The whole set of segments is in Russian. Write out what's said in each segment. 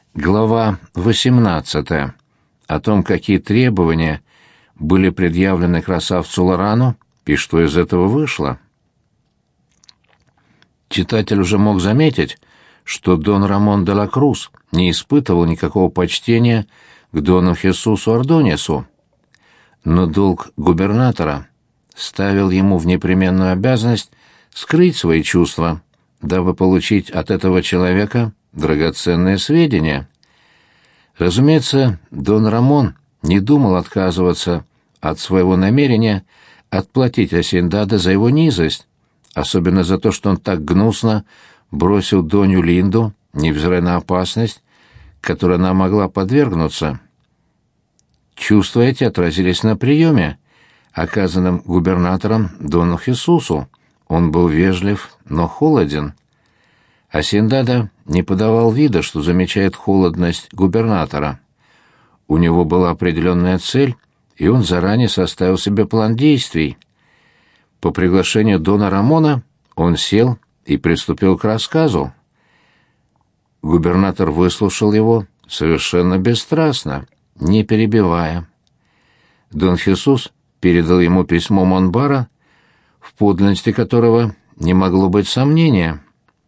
Глава 18. О том, какие требования были предъявлены красавцу Лорану и что из этого вышло. Читатель уже мог заметить, что Дон Рамон де ла Круз не испытывал никакого почтения к Дону Хесусу Ордоньесу, но долг губернатора ставил ему в непременную обязанность скрыть свои чувства, дабы получить от этого человека драгоценные сведения. Разумеется, Дон Рамон не думал отказываться от своего намерения отплатить Асендаде за его низость, особенно за то, что он так гнусно бросил Донью Линду, невзирая на опасность, которой она могла подвергнуться. Чувства эти отразились на приеме, оказанном губернатором Дону Хесусу. Он был вежлив, но холоден. Асендадо не подавал вида, что замечает холодность губернатора. У него была определенная цель, и он заранее составил себе план действий. По приглашению Дона Рамона он сел и приступил к рассказу. Губернатор выслушал его совершенно бесстрастно, не перебивая. Дон Хесус передал ему письмо Монбара, в подлинности которого не могло быть сомнения,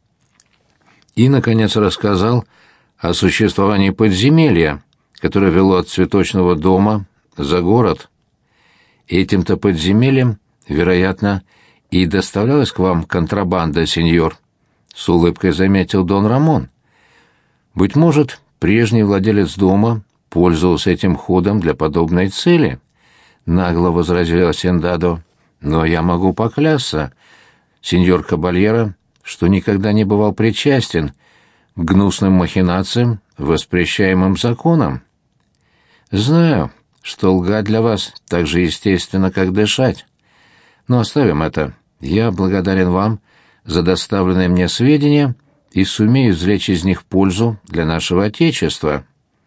и, наконец, рассказал о существовании подземелья, которое вело от цветочного дома за город. Этим-то подземельем, вероятно, и доставлялась к вам контрабанда, сеньор, — с улыбкой заметил Дон Рамон. Быть может, прежний владелец дома пользовался этим ходом для подобной цели, — нагло возразил Асендадо. Но я могу поклясться, сеньор Кабальеро, что никогда не бывал причастен к гнусным махинациям, воспрещаемым законом. Знаю, что лгать для вас так же естественно, как дышать. Но оставим это. Я благодарен вам за доставленные мне сведения и сумею извлечь из них пользу для нашего Отечества.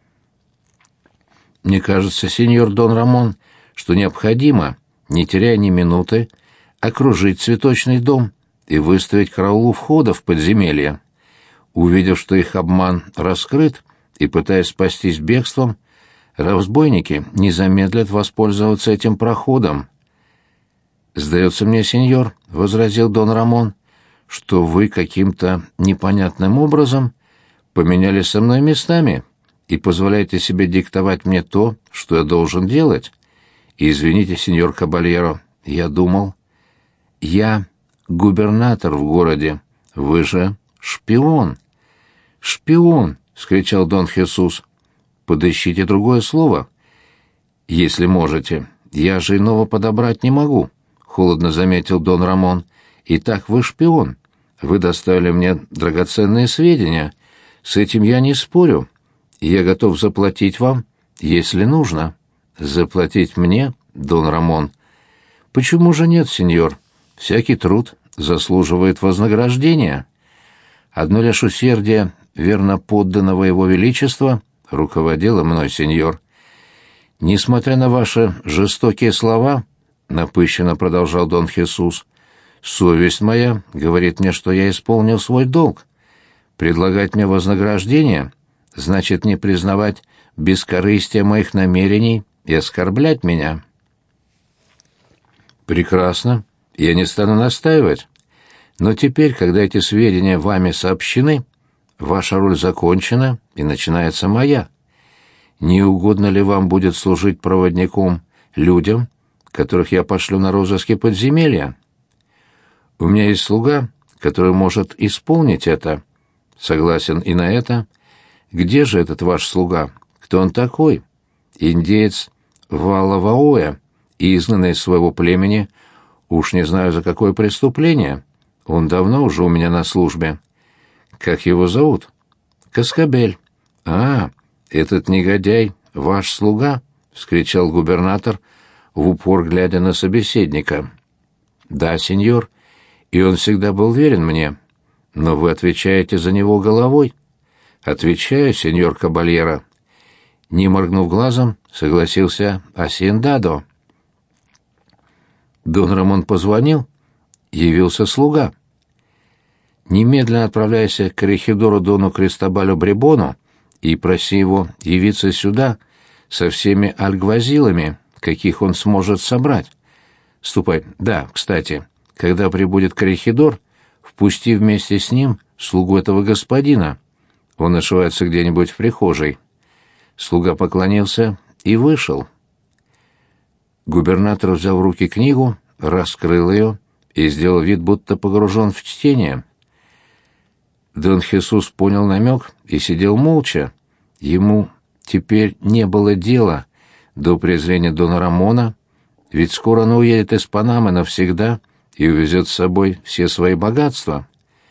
Мне кажется, сеньор Дон Рамон, что необходимо, не теряя ни минуты, окружить цветочный дом и выставить караул у входа в подземелье. Увидев, что их обман раскрыт, и пытаясь спастись бегством, разбойники не замедлят воспользоваться этим проходом. «Сдается мне, сеньор», — возразил Дон Рамон, — «что вы каким-то непонятным образом поменялись со мной местами и позволяете себе диктовать мне то, что я должен делать. Извините, сеньор Кабальеро, я думал...» «Я губернатор в городе, вы же шпион». «Шпион!» — вскричал Дон Хесус. «Подыщите другое слово, если можете. Я же иного подобрать не могу», — холодно заметил Дон Рамон. «Итак, вы шпион. Вы доставили мне драгоценные сведения. С этим я не спорю. Я готов заплатить вам, если нужно». «Заплатить мне, Дон Рамон?» «Почему же нет, сеньор? Всякий труд заслуживает вознаграждения. Одно лишь усердие верно подданного его величества руководило мной, сеньор. Несмотря на ваши жестокие слова, — напыщенно продолжал Дон Хесус, — совесть моя говорит мне, что я исполнил свой долг. Предлагать мне вознаграждение значит не признавать бескорыстие моих намерений и оскорблять меня». «Прекрасно. Я не стану настаивать. Но теперь, когда эти сведения вами сообщены, ваша роль закончена, и начинается моя. Не угодно ли вам будет служить проводником людям, которых я пошлю на розыски подземелья? У меня есть слуга, который может исполнить это. Согласен и на это. Где же этот ваш слуга? Кто он такой? Индеец Валаваоя, изгнанный из своего племени, уж не знаю за какое преступление. Он давно уже у меня на службе. Как его зовут? Каскабель. А, этот негодяй ваш слуга? — вскричал губернатор, в упор глядя на собеседника. Да, сеньор, и он всегда был верен мне. Но вы отвечаете за него головой. Отвечаю, сеньор Кабальеро. Не моргнув глазом, согласился Асендадо. Дон Рамон позвонил, явился слуга. Немедленно отправляйся к коррехидору Дону Кристобалю Бребону и проси его явиться сюда со всеми альгвазилами, каких он сможет собрать. Ступай. Да, кстати, когда прибудет коррехидор, впусти вместе с ним слугу этого господина. Он ошивается где-нибудь в прихожей». Слуга поклонился и вышел. Губернатор взял в руки книгу, раскрыл ее и сделал вид, будто погружен в чтение. Дон Хесус понял намек и сидел молча. Ему теперь не было дела до презрения Дона Рамона, ведь скоро он уедет из Панамы навсегда и увезет с собой все свои богатства.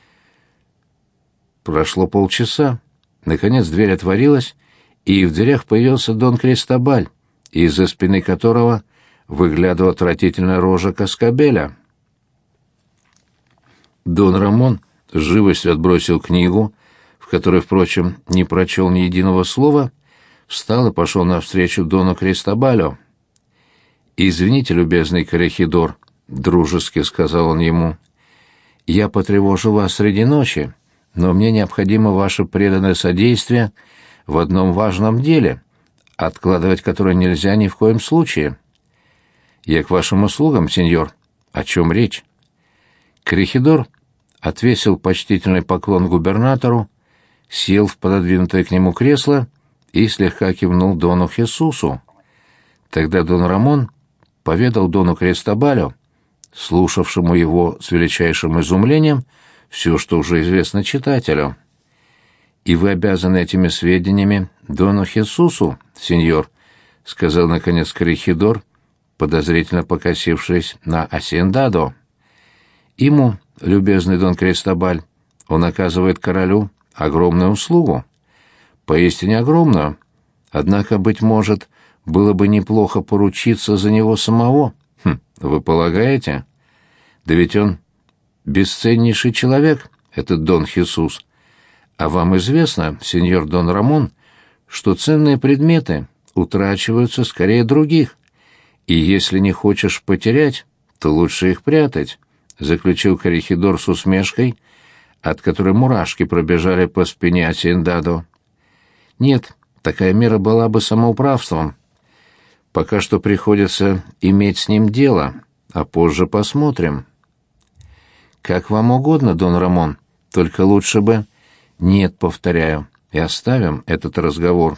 Прошло полчаса. Наконец дверь отворилась, и в дверях появился Дон Кристобаль, из-за спины которого выглядывала отвратительная рожа Каскабеля. Дон Рамон с живостью отбросил книгу, в которой, впрочем, не прочел ни единого слова, встал и пошел навстречу Дону Кристобалю. «Извините, любезный коррехидор», — дружески сказал он ему, — «я потревожу вас среди ночи, но мне необходимо ваше преданное содействие в одном важном деле, откладывать которое нельзя ни в коем случае». «Я к вашим услугам, сеньор. О чем речь?» Коррехидор отвесил почтительный поклон губернатору, сел в пододвинутое к нему кресло и слегка кивнул Дону Хесусу. Тогда Дон Рамон поведал Дону Кристобалю, слушавшему его с величайшим изумлением, все, что уже известно читателю. «И вы обязаны этими сведениями Дону Хесусу, сеньор», — сказал, наконец, коррехидор, подозрительно покосившись на Асендадо. «Ему, любезный Дон Кристобаль, он оказывает королю огромную услугу. Поистине огромную. Однако, быть может, было бы неплохо поручиться за него самого. Вы полагаете? Да ведь он бесценнейший человек, этот Дон Хесус. А вам известно, сеньор Дон Рамон, что ценные предметы утрачиваются скорее других. И если не хочешь потерять, то лучше их прятать», — заключил коррехидор с усмешкой, от которой мурашки пробежали по спине Асендадо. «Нет, такая мера была бы самоуправством. Пока что приходится иметь с ним дело, а позже посмотрим». «Как вам угодно, Дон Рамон, только лучше бы...» «Нет, повторяю, и оставим этот разговор».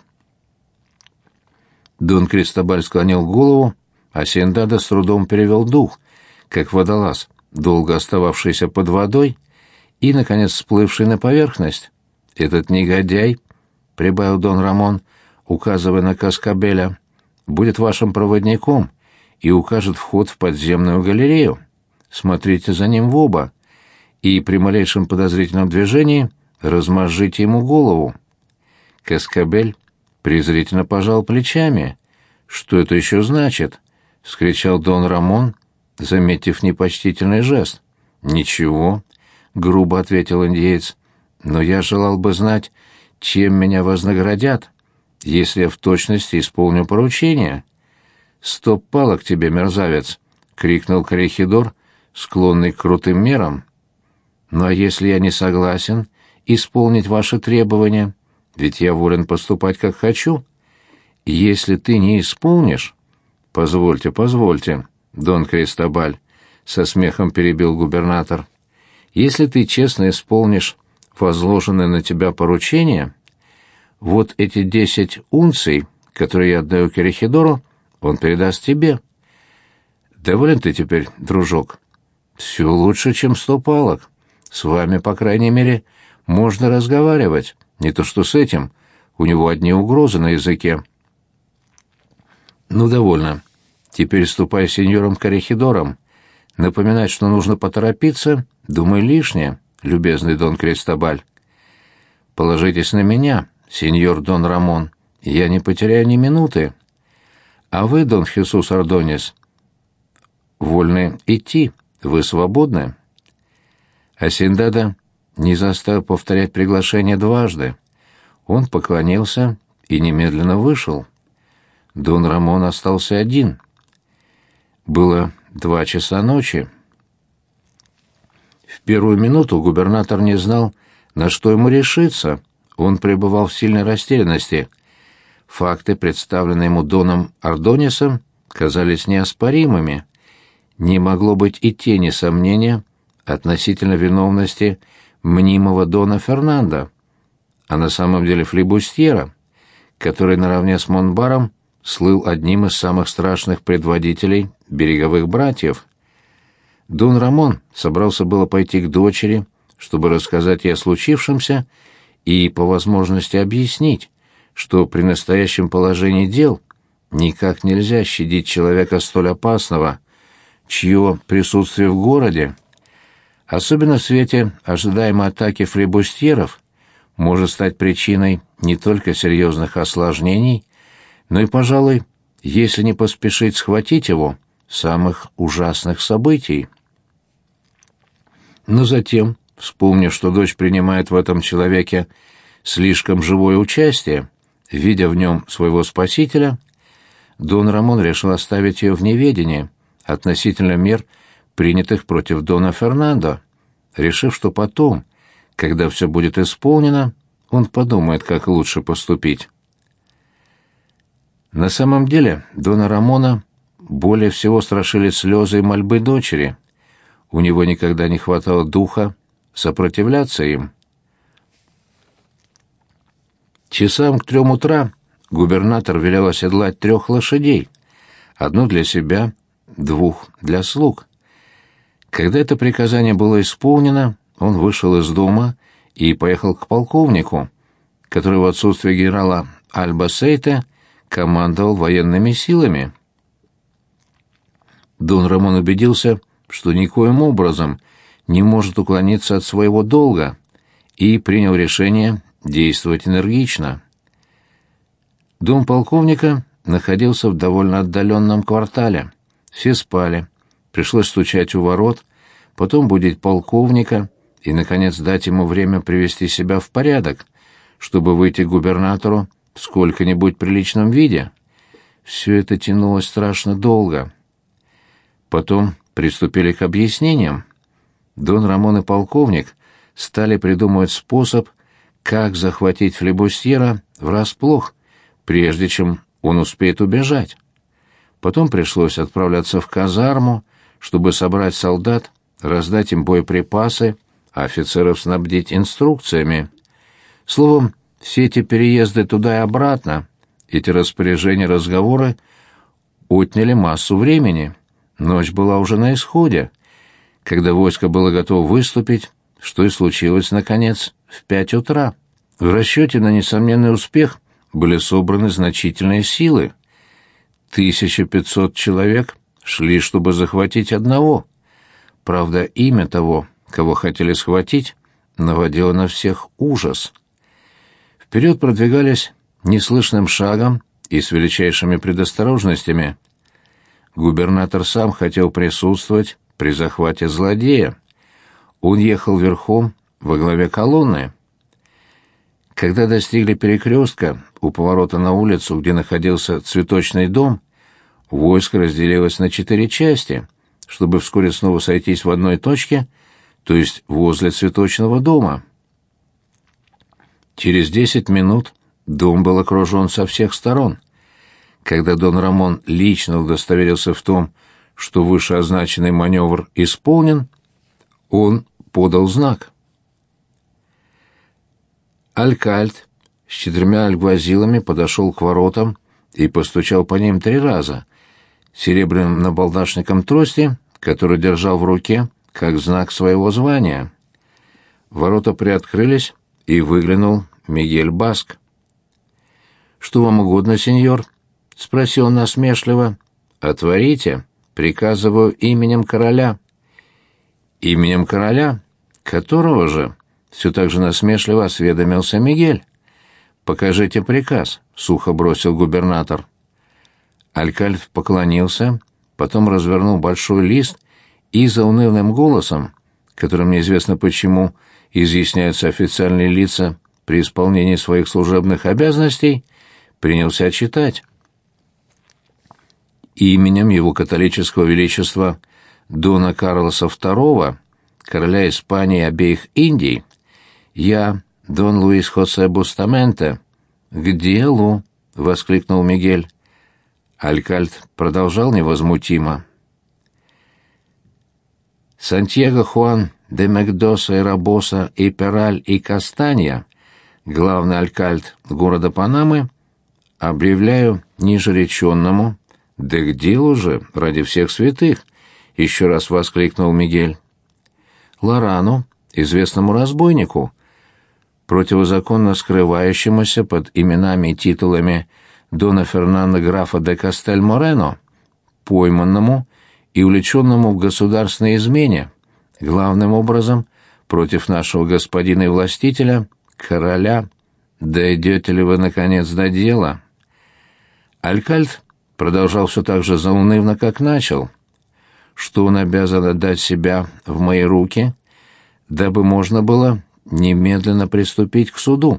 Дон Кристобаль склонил голову, а Синдадо с трудом перевел дух, как водолаз, долго остававшийся под водой и, наконец, всплывший на поверхность. «Этот негодяй», — прибавил Дон Рамон, указывая на Каскабеля, — «будет вашим проводником и укажет вход в подземную галерею. Смотрите за ним в оба, и при малейшем подозрительном движении размозжите ему голову». Каскабель презрительно пожал плечами. «Что это еще значит?» — вскричал Дон Рамон, заметив непочтительный жест. «Ничего», — грубо ответил индеец, — «но я желал бы знать, чем меня вознаградят, если я в точности исполню поручение». «Стоп палок тебе, мерзавец!» — крикнул коррехидор, склонный к крутым мерам. «Ну а если я не согласен исполнить ваши требования, ведь я волен поступать, как хочу. Если ты не исполнишь...» «Позвольте, позвольте, Дон Кристобаль», — со смехом перебил губернатор. «Если ты честно исполнишь возложенное на тебя поручение, вот эти 10 унций, которые я отдаю коррехидору, он передаст тебе. Доволен ты теперь, дружок?» «Все лучше, чем 100 палок. С вами, по крайней мере, можно разговаривать, не то что с этим, у него одни угрозы на языке». «Ну, довольно. Теперь ступай с сеньором коррехидором. Напоминать, что нужно поторопиться, думай лишнее, любезный Дон Кристобаль. Положитесь на меня, сеньор Дон Рамон, я не потеряю ни минуты. А вы, Дон Хесус Ордонес, вольны идти, вы свободны». Асендадо не заставил повторять приглашение дважды. Он поклонился и немедленно вышел. Дон Рамон остался один. Было 2 часа ночи. В первую минуту губернатор не знал, на что ему решиться. он пребывал в сильной растерянности. Факты, представленные ему Доном Ордонесом, казались неоспоримыми. Не могло быть и тени сомнения относительно виновности мнимого Дона Фернандо, а на самом деле флибустьера, который наравне с Монбаром слыл одним из самых страшных предводителей береговых братьев. Дон Рамон собрался было пойти к дочери, чтобы рассказать ей о случившемся и, по возможности, объяснить, что при настоящем положении дел никак нельзя щадить человека столь опасного, чье присутствие в городе, особенно в свете ожидаемой атаки флибустьеров, может стать причиной не только серьезных осложнений, но и, пожалуй, если не поспешить схватить его, самых ужасных событий. Но затем, вспомнив, что дочь принимает в этом человеке слишком живое участие, видя в нем своего спасителя, Дон Рамон решил оставить ее в неведении относительно мер, принятых против Дона Фернандо, решив, что потом, когда все будет исполнено, он подумает, как лучше поступить. На самом деле Дона Рамона более всего страшили слезы и мольбы дочери. У него никогда не хватало духа сопротивляться им. Часам к 3 утра губернатор велел оседлать 3 лошадей, 1 для себя, 2 для слуг. Когда это приказание было исполнено, он вышел из дома и поехал к полковнику, который в отсутствие генерала Альбасейта командовал военными силами. Дон Рамон убедился, что никоим образом не может уклониться от своего долга, и принял решение действовать энергично. Дом полковника находился в довольно отдаленном квартале. Все спали. Пришлось стучать у ворот, потом будить полковника и, наконец, дать ему время привести себя в порядок, чтобы выйти к губернатору в сколько-нибудь приличном виде. Все это тянулось страшно долго. Потом приступили к объяснениям. Дон Рамон и полковник стали придумывать способ, как захватить флибустьера врасплох, прежде чем он успеет убежать. Потом пришлось отправляться в казарму, чтобы собрать солдат, раздать им боеприпасы, а офицеров снабдить инструкциями. Словом, все эти переезды туда и обратно, эти распоряжения, разговоры отняли массу времени. Ночь была уже на исходе. Когда войско было готово выступить, что и случилось, наконец, в 5 утра. В расчете на несомненный успех были собраны значительные силы. 1500 человек шли, чтобы захватить одного. Правда, имя того, кого хотели схватить, наводило на всех ужас. Вперед продвигались неслышным шагом и с величайшими предосторожностями. Губернатор сам хотел присутствовать при захвате злодея. Он ехал верхом во главе колонны. Когда достигли перекрестка у поворота на улицу, где находился цветочный дом, войско разделилось на 4 части, чтобы вскоре снова сойтись в одной точке, то есть возле цветочного дома. Через 10 минут дом был окружен со всех сторон. Когда Дон Рамон лично удостоверился в том, что вышеозначенный маневр исполнен, он подал знак. Алькальд с 4 альгвазилами подошел к воротам и постучал по ним 3 раза, серебряным набалдашником трости, который держал в руке как знак своего звания. Ворота приоткрылись, и выглянул Мигель Баск. «Что вам угодно, сеньор?» — спросил он насмешливо. «Отворите, приказываю именем короля». «Именем короля? Которого же?» — все так же насмешливо осведомился Мигель. «Покажите приказ», — сухо бросил губернатор. Алькальд поклонился, потом развернул большой лист и заунывным голосом, которым неизвестно почему изъясняются официальные лица при исполнении своих служебных обязанностей, принялся читать. «Именем его католического величества Дона Карлоса II, короля Испании и обеих Индий, я, Дон Луис Хосе Бустаменте». «К делу!» — воскликнул Мигель. Алькальд продолжал невозмутимо. «Сантьяго Хуан де Мекдоса и Рабоса и Пераль и Кастанья, главный алькальд города Панамы, объявляю нижереченному». «Да к делу же, ради всех святых!» — еще раз воскликнул Мигель. «Лорану, известному разбойнику, противозаконно скрывающемуся под именами и титулами Дона Фернандо графа де Кастель-Морено, пойманному и увлеченному в государственной измене, главным образом против нашего господина и властителя, короля. Дойдете ли вы, наконец, до дела?» Алькальд продолжал все так же заунывно, как начал, что он обязан отдать себя в мои руки, дабы можно было немедленно приступить к суду.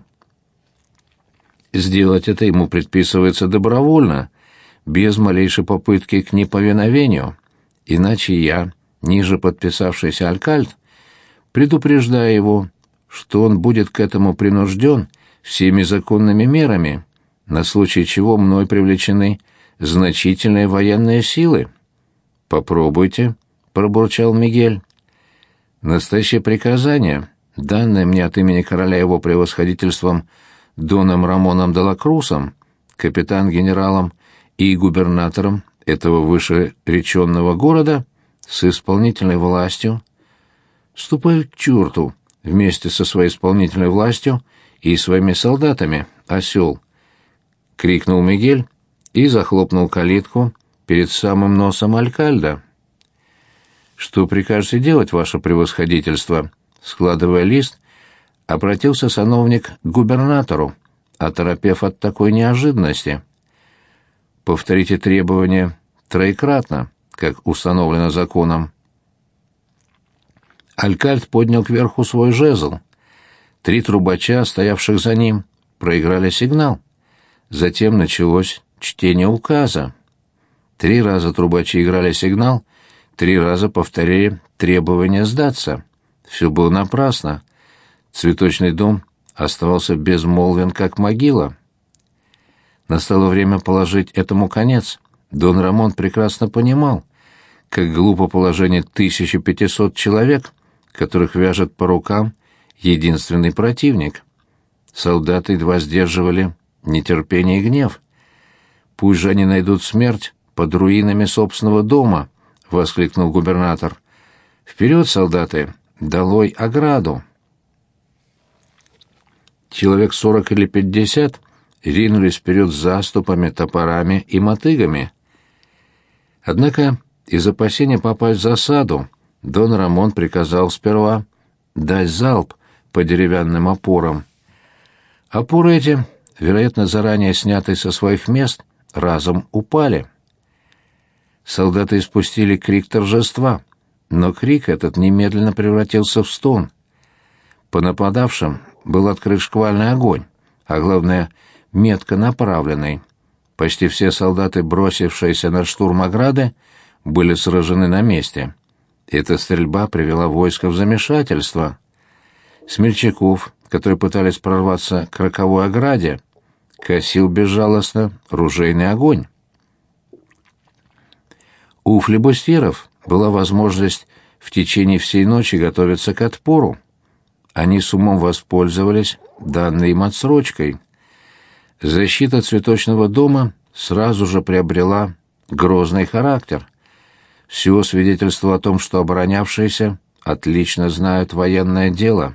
Сделать это ему предписывается добровольно, без малейшей попытки к неповиновению, иначе я, ниже подписавшийся алькальд, предупреждаю его, что он будет к этому принужден всеми законными мерами, на случай чего мной привлечены значительные военные силы. «Попробуйте», — пробурчал Мигель. «Настоящее приказание, данное мне от имени короля его превосходительством Доном Рамоном де ла Крусом, капитан-генералом и губернатором этого вышереченного города, с исполнительной властью». «Ступай к черту вместе со своей исполнительной властью и своими солдатами, осел!» — крикнул Мигель и захлопнул калитку перед самым носом алькальда. «Что прикажете делать, ваше превосходительство?» Складывая лист, обратился сановник к губернатору, оторопев от такой неожиданности. «Повторите требования троекратно, как установлено законом». Алькальд поднял кверху свой жезл. 3 трубача, стоявших за ним, проиграли сигнал. Затем началось чтение указа. 3 раза трубачи играли сигнал, 3 раза повторили требование сдаться. Все было напрасно. Цветочный дом оставался безмолвен, как могила. Настало время положить этому конец. Дон Рамон прекрасно понимал, как глупо положение 1500 человек, которых вяжет по рукам единственный противник. Солдаты едва сдерживали нетерпение и гнев. «Пусть же они найдут смерть под руинами собственного дома!» — воскликнул губернатор. «Вперед, солдаты! Долой ограду!» Человек 40 или 50 ринулись вперед с заступами, топорами и мотыгами. Однако из опасения попасть в засаду Дон Рамон приказал сперва дать залп по деревянным опорам. Опоры эти, вероятно, заранее снятые со своих мест, разом упали. Солдаты испустили крик торжества, но крик этот немедленно превратился в стон. По нападавшим был открыт шквальный огонь, а главное, метко направленный. Почти все солдаты, бросившиеся на штурм ограды, были сражены на месте. Эта стрельба привела войско в замешательство. Смельчаков, которые пытались прорваться к роковой ограде, косил безжалостно ружейный огонь. У флебустьеров была возможность в течение всей ночи готовиться к отпору. Они с умом воспользовались данной им отсрочкой. Защита цветочного дома сразу же приобрела грозный характер. Все свидетельство о том, что оборонявшиеся отлично знают военное дело.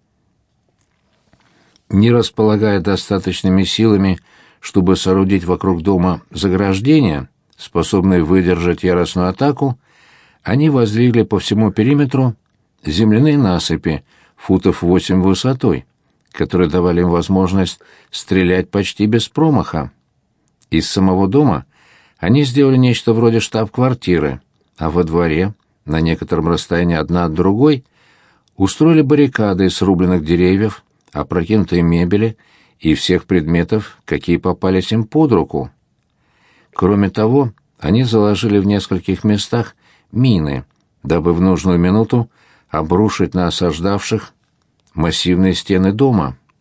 Не располагая достаточными силами, чтобы соорудить вокруг дома заграждения, способные выдержать яростную атаку, они воздвигли по всему периметру земляные насыпи, футов 8 высотой, которые давали им возможность стрелять почти без промаха. Из самого дома они сделали нечто вроде штаб-квартиры, а во дворе, на некотором расстоянии одна от другой, устроили баррикады из срубленных деревьев, опрокинутой мебели и всех предметов, какие попались им под руку. Кроме того, они заложили в нескольких местах мины, дабы в нужную минуту обрушить на осаждавших массивные стены дома.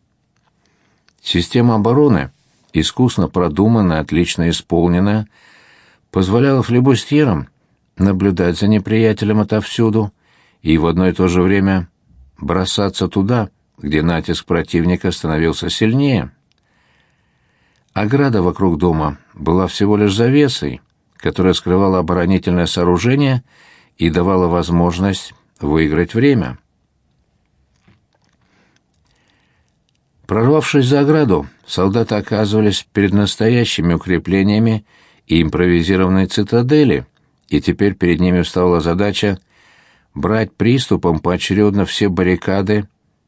Система обороны, искусно продуманная, отлично исполненная, позволяла флибустьерам наблюдать за неприятелем отовсюду и в одно и то же время бросаться туда, где натиск противника становился сильнее. Ограда вокруг дома была всего лишь завесой, которая скрывала оборонительное сооружение и давала возможность выиграть время. Прорвавшись за ограду, солдаты оказывались перед настоящими укреплениями и импровизированной цитадели, и теперь перед ними встала задача брать приступом поочередно все баррикады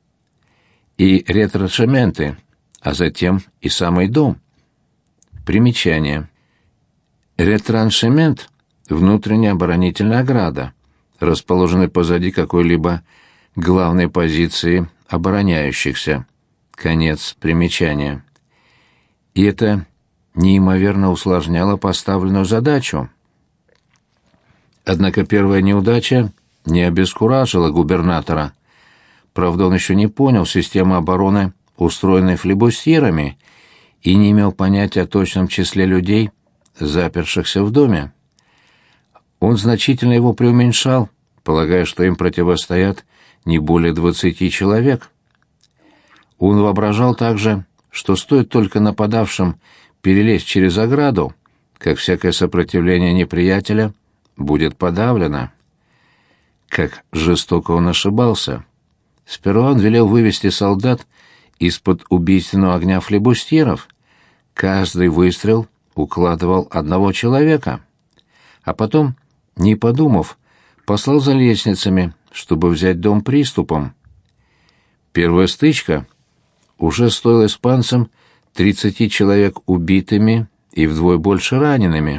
и ретраншементы, а затем и самый дом. Примечание. Ретраншемент — внутренняя оборонительная ограда, расположенная позади какой-либо главной позиции обороняющихся. Конец примечания. И это неимоверно усложняло поставленную задачу. Однако первая неудача не обескуражила губернатора. Правда, он еще не понял системы обороны, устроенной флибустьерами, и не имел понятия о точном числе людей, запершихся в доме. Он значительно его преуменьшал, полагая, что им противостоят не более 20 человек. Он воображал также, что стоит только нападавшим перелезть через ограду, как всякое сопротивление неприятеля будет подавлено. Как жестоко он ошибался. Сперва он велел вывести солдат из-под убийственного огня флибустьеров. Каждый выстрел укладывал одного человека. А потом, не подумав, послал за лестницами, чтобы взять дом приступом. Первая стычка уже стоила испанцам 30 человек убитыми и вдвое больше ранеными.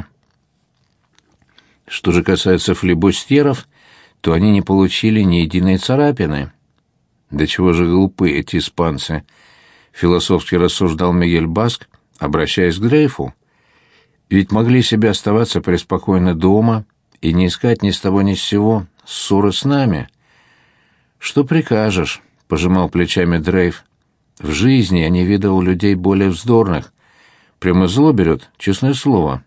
Что же касается флибустьеров, то они не получили ни единой царапины. «Да чего же глупы эти испанцы?» — философски рассуждал Мигель Баск, обращаясь к Дрейфу. «Ведь могли себе оставаться преспокойно дома и не искать ни с того ни с сего ссоры с нами». «Что прикажешь?» — пожимал плечами Дрейф. «В жизни я не видел людей более вздорных. Прямо зло берет, честное слово».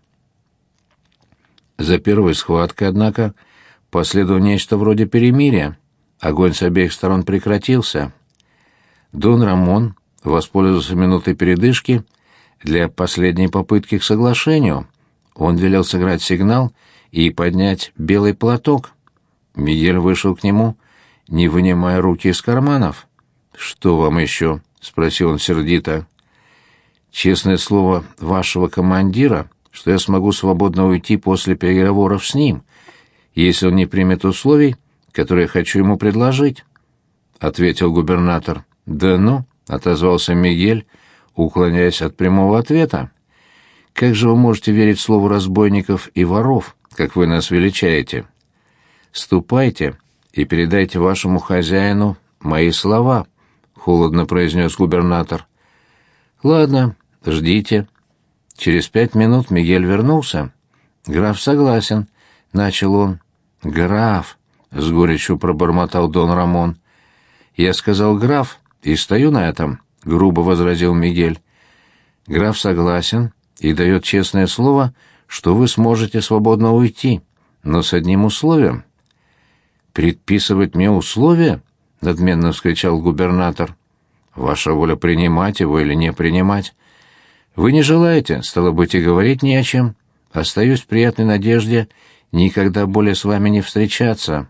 За первой схваткой, однако, последовало нечто вроде перемирия. Огонь с обеих сторон прекратился. Дон Рамон воспользовался минутой передышки для последней попытки к соглашению. Он велел сыграть сигнал и поднять белый платок. Мигель вышел к нему, не вынимая руки из карманов. «Что вам еще?» — спросил он сердито. «Честное слово вашего командира, что я смогу свободно уйти после переговоров с ним, если он не примет условий, которые я хочу ему предложить», — ответил губернатор. «Да ну», — отозвался Мигель, уклоняясь от прямого ответа. «Как же вы можете верить слову разбойников и воров, как вы нас величаете? Ступайте и передайте вашему хозяину мои слова», — холодно произнес губернатор. «Ладно, ждите». Через 5 минут Мигель вернулся. «Граф согласен», — начал он. «Граф», — с горечью пробормотал Дон Рамон. «Я сказал граф и стою на этом», — грубо возразил Мигель. «Граф согласен и дает честное слово, что вы сможете свободно уйти, но с одним условием». «Предписывать мне условия?» — надменно вскричал губернатор. «Ваша воля принимать его или не принимать. Вы не желаете, стало быть, и говорить не о чем. Остаюсь в приятной надежде никогда более с вами не встречаться».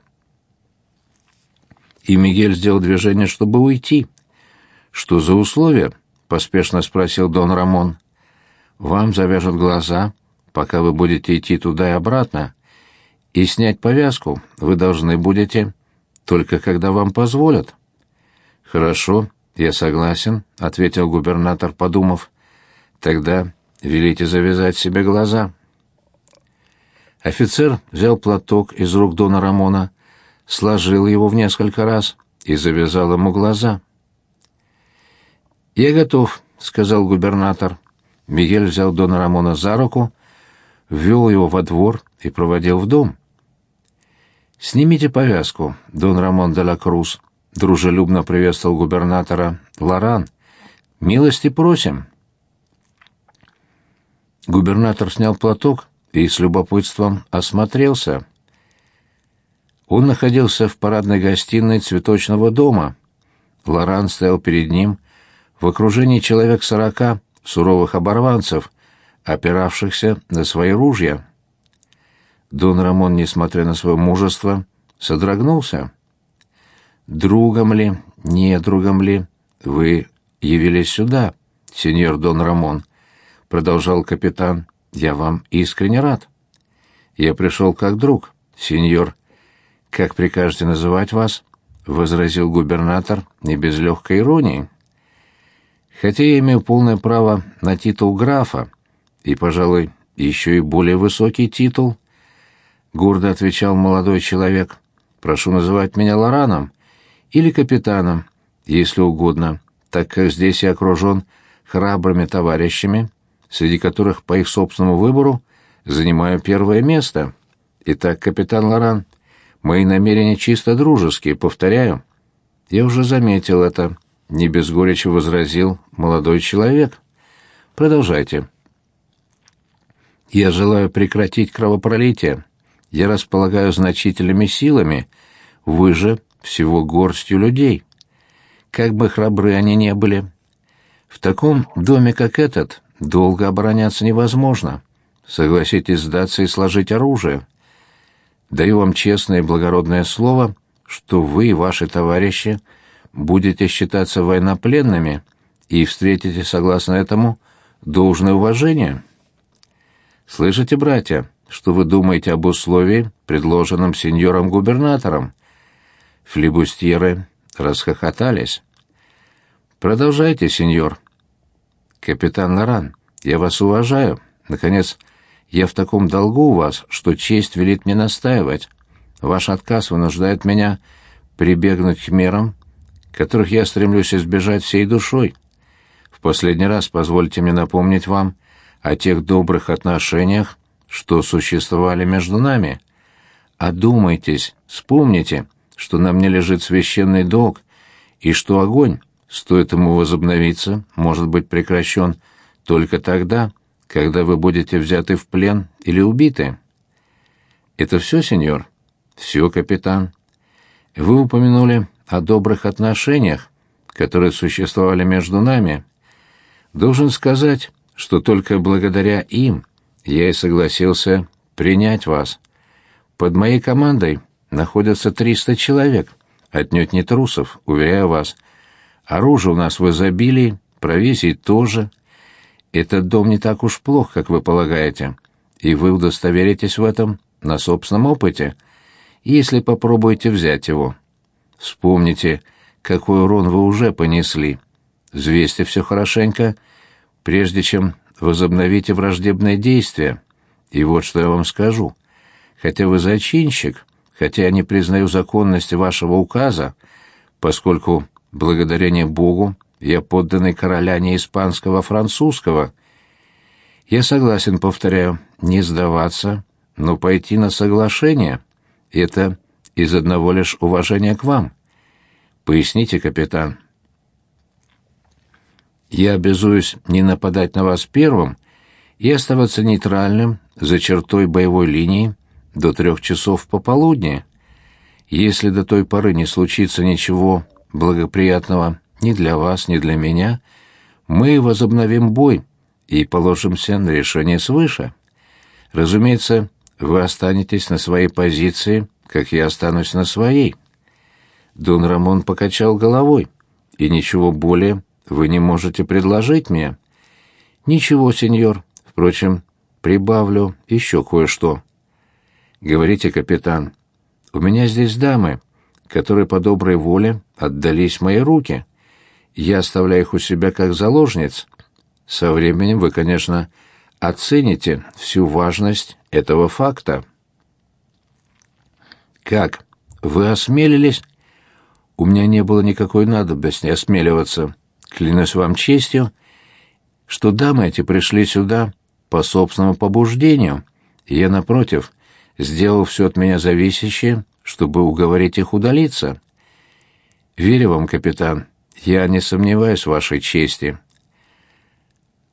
И Мигель сделал движение, чтобы уйти. «Что за условия?» — поспешно спросил Дон Рамон. «Вам завяжут глаза, пока вы будете идти туда и обратно, и снять повязку вы должны будете, только когда вам позволят». «Хорошо, я согласен», — ответил губернатор, подумав. «Тогда велите завязать себе глаза». Офицер взял платок из рук Дона Рамона, сложил его в несколько раз и завязал ему глаза. «Я готов», — сказал губернатор. Мигель взял Дона Рамона за руку, ввел его во двор и проводил в дом. «Снимите повязку, Дон Рамон де ла Круз», — дружелюбно приветствовал губернатора Лоран. Милости просим». Губернатор снял платок и с любопытством осмотрелся. Он находился в парадной гостиной цветочного дома. Лоран стоял перед ним в окружении человек 40 суровых оборванцев, опиравшихся на свои ружья. Дон Рамон, несмотря на свое мужество, содрогнулся. «Другом ли, недругом ли вы явились сюда, сеньор Дон Рамон?» — продолжал капитан. «Я вам искренне рад. Я пришел как друг, сеньор. Как прикажете называть вас?» — возразил губернатор не без легкой иронии. «Хотя я имею полное право на титул графа, и, пожалуй, еще и более высокий титул», — гордо отвечал молодой человек. «Прошу называть меня Лораном или капитаном, если угодно, так как здесь я окружен храбрыми товарищами, среди которых по их собственному выбору занимаю первое место. Итак, капитан Лоран, мои намерения чисто дружеские, повторяю». «Я уже заметил это», — не без горечи возразил молодой человек. «Продолжайте». «Я желаю прекратить кровопролитие. Я располагаю значительными силами, вы же всего горстью людей. Как бы храбры они не были. В таком доме, как этот, долго обороняться невозможно. Согласитесь сдаться и сложить оружие. Даю вам честное и благородное слово, что вы и ваши товарищи будете считаться военнопленными и встретите, согласно этому, должное уважение. Слышите, братья, что вы думаете об условии, предложенном сеньором-губернатором?» Флибустьеры расхохотались. «Продолжайте, сеньор». «Капитан Лоран, я вас уважаю. Наконец, я в таком долгу у вас, что честь велит мне настаивать. Ваш отказ вынуждает меня прибегнуть к мерам, которых я стремлюсь избежать всей душой. В последний раз позвольте мне напомнить вам о тех добрых отношениях, что существовали между нами. Одумайтесь, вспомните, что на мне лежит священный долг, и что огонь, стоит ему возобновиться, может быть прекращен только тогда, когда вы будете взяты в плен или убиты». «Это все, сеньор?» «Все, капитан. Вы упомянули о добрых отношениях, которые существовали между нами. Должен сказать, что только благодаря им я и согласился принять вас. Под моей командой находятся 300 человек, отнюдь не трусов, уверяю вас. Оружие у нас в изобилии, провизии тоже. Этот дом не так уж плох, как вы полагаете, и вы удостоверитесь в этом на собственном опыте, если попробуете взять его. Вспомните, какой урон вы уже понесли. Взвесьте все хорошенько, прежде чем возобновите враждебные действия. И вот что я вам скажу. Хотя вы зачинщик, хотя я не признаю законности вашего указа, поскольку, благодарение Богу, я подданный короля не испанского, а французского, я согласен, повторяю, не сдаваться, но пойти на соглашение. Это из одного лишь уважения к вам. Поясните, капитан». «Я обязуюсь не нападать на вас первым и оставаться нейтральным за чертой боевой линии до 3 часов пополудни. Если до той поры не случится ничего благоприятного ни для вас, ни для меня, мы возобновим бой и положимся на решение свыше. Разумеется, вы останетесь на своей позиции, как я останусь на своей». Дон Рамон покачал головой. «И ничего более вы не можете предложить мне?» «Ничего, сеньор. Впрочем, прибавлю еще кое-что». «Говорите, капитан. У меня здесь дамы, которые по доброй воле отдались в мои руки. Я оставляю их у себя как заложниц. Со временем вы, конечно, оцените всю важность этого факта». «Как? Вы осмелились?» «У меня не было никакой надобности осмеливаться. Клянусь вам честью, что дамы эти пришли сюда по собственному побуждению, и я, напротив, сделал все от меня зависящее, чтобы уговорить их удалиться. Верю вам, капитан, я не сомневаюсь в вашей чести.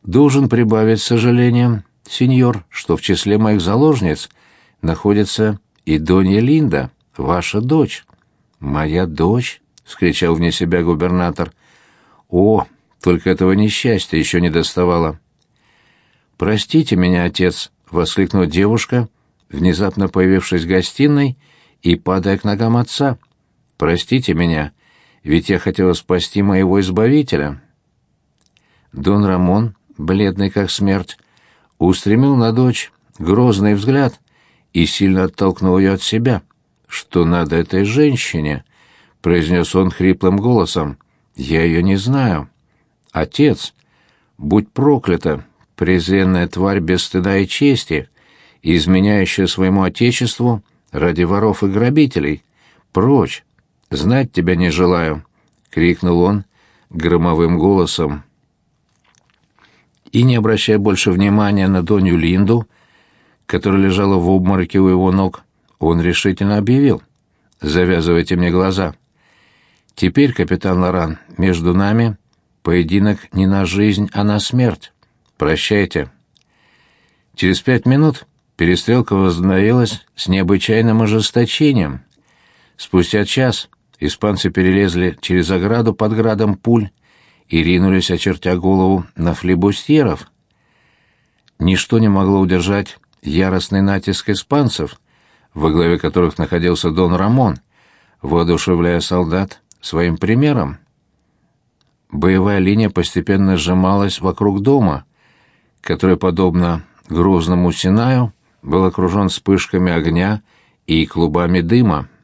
Должен прибавить с сожалением, сеньор, что в числе моих заложниц находится и Донья Линда, ваша дочь». «Моя дочь?» — вскричал вне себя губернатор. «О, только этого несчастья еще не доставало». «Простите меня, отец», — воскликнула девушка, внезапно появившись в гостиной и падая к ногам отца. «Простите меня, ведь я хотела спасти моего избавителя». Дон Рамон, бледный как смерть, устремил на дочь грозный взгляд и сильно оттолкнул ее от себя. «Что надо этой женщине?» — произнес он хриплым голосом. «Я ее не знаю». «Отец, будь проклята, презренная тварь без стыда и чести, изменяющая своему отечеству ради воров и грабителей! Прочь! Знать тебя не желаю!» — крикнул он громовым голосом. И, не обращая больше внимания на Донью Линду, которая лежала в обмороке у его ног, он решительно объявил: «Завязывайте мне глаза. Теперь, капитан Лоран, между нами поединок не на жизнь, а на смерть. Прощайте». Через 5 минут перестрелка возобновилась с необычайным ожесточением. Спустя час испанцы перелезли через ограду под градом пуль и ринулись, очертя голову, на флибустьеров. Ничто не могло удержать яростный натиск испанцев, во главе которых находился Дон Рамон, воодушевляя солдат своим примером. Боевая линия постепенно сжималась вокруг дома, который, подобно грозному Синаю, был окружен вспышками огня и клубами дыма.